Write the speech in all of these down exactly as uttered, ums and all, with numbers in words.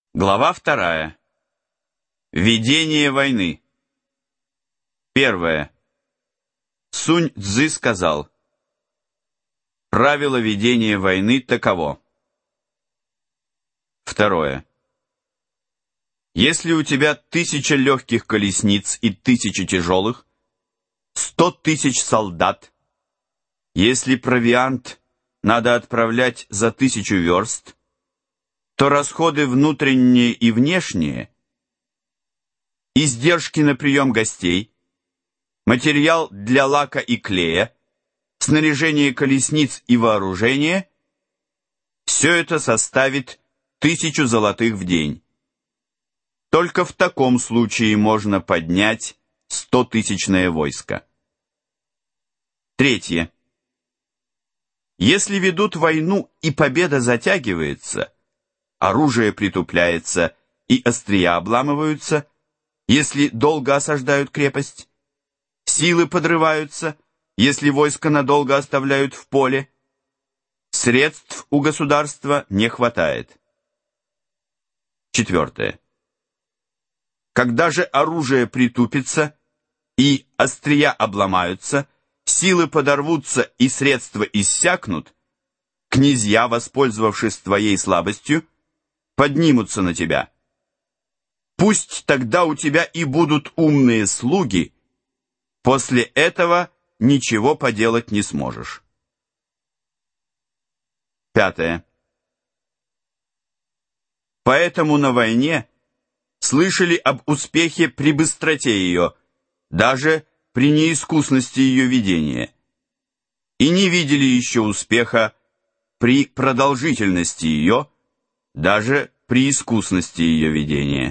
Глава вторая. Ведение войны. Первое. Сунь Цзы сказал: правило ведения войны таково. Второе. Если у тебя тысяча легких колесниц и тысяча тяжелых, сто тысяч солдат, если провиант надо отправлять за тысячу верст, то расходы внутренние и внешние, издержки на прием гостей, материал для лака и клея, снаряжение колесниц и вооружение — все это составит тысячу золотых в день. Только в таком случае можно поднять стотысячное войско. Третье. Если ведут войну и победа затягивается, оружие притупляется и острия обламываются, если долго осаждают крепость, силы подрываются, если войско надолго оставляют в поле, средств у государства не хватает. Четвертое. Когда же оружие притупится и острия обломаются, силы подорвутся и средства иссякнут, князья, воспользовавшись твоей слабостью, поднимутся на тебя. Пусть тогда у тебя и будут умные слуги, после этого ничего поделать не сможешь. Пятое. Поэтому на войне слышали об успехе при быстроте ее, даже при неискусности ее ведения, и не видели еще успеха при продолжительности ее, даже при искусности ее ведения.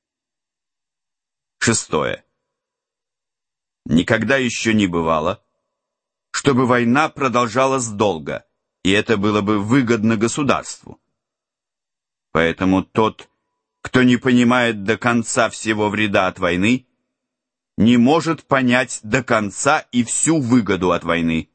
Шестое. Никогда еще не бывало, чтобы война продолжалась долго, и это было бы выгодно государству. Поэтому тот, кто не понимает до конца всего вреда от войны, не может понять до конца и всю выгоду от войны.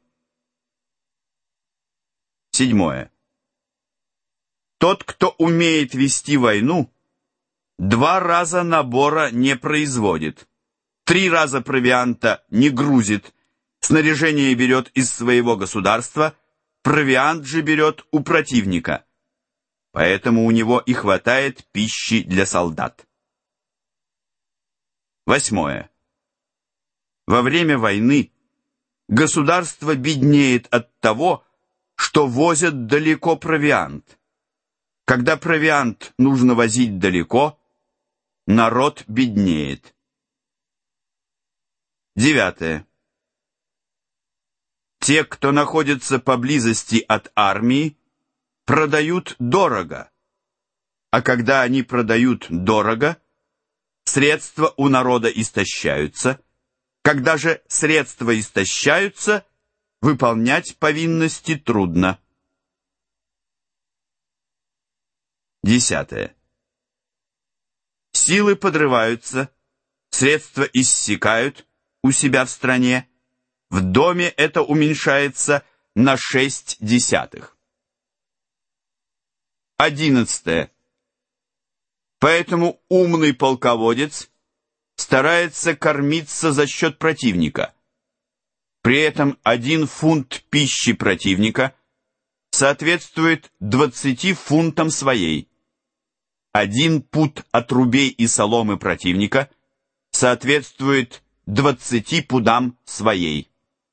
Седьмое. Тот, кто умеет вести войну, два раза набора не производит, три раза провианта не грузит, снаряжение берет из своего государства, провиант же берет у противника. Поэтому у него и хватает пищи для солдат. Восьмое. Во время войны государство беднеет от того, что возят далеко провиант. Когда провиант нужно возить далеко, народ беднеет. Девятое. Те, кто находится поблизости от армии, продают дорого, а когда они продают дорого, средства у народа истощаются. Когда же средства истощаются, выполнять повинности трудно. Десятое. Силы подрываются, средства иссякают у себя в стране, в доме это уменьшается на шесть десятых. Одиннадцатое. Поэтому умный полководец старается кормиться за счет противника. При этом один фунт пищи противника соответствует двадцати фунтам своей. Один пуд отрубей и соломы противника соответствует двадцати пудам своей.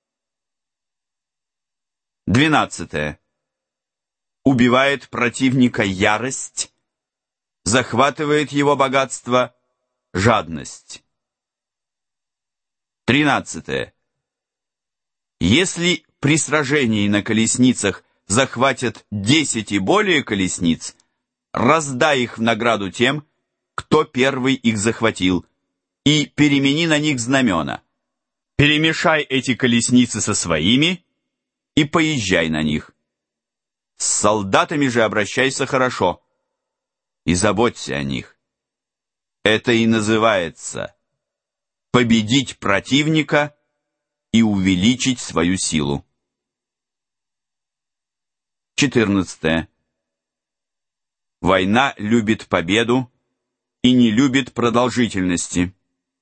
Двенадцатое. Убивает противника ярость, захватывает его богатство жадность. Тринадцатое. Если при сражении на колесницах захватят десять и более колесниц, раздай их в награду тем, кто первый их захватил, и перемени на них знамена. Перемешай эти колесницы со своими и поезжай на них. С солдатами же обращайся хорошо и заботься о них. Это и называется победить противника и увеличить свою силу. четырнадцатое. Война любит победу и не любит продолжительности.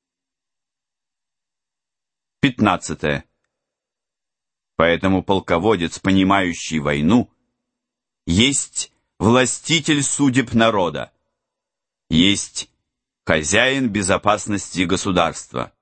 Пятнадцатое. Поэтому полководец, понимающий войну, есть властитель судеб народа, есть хозяин безопасности государства.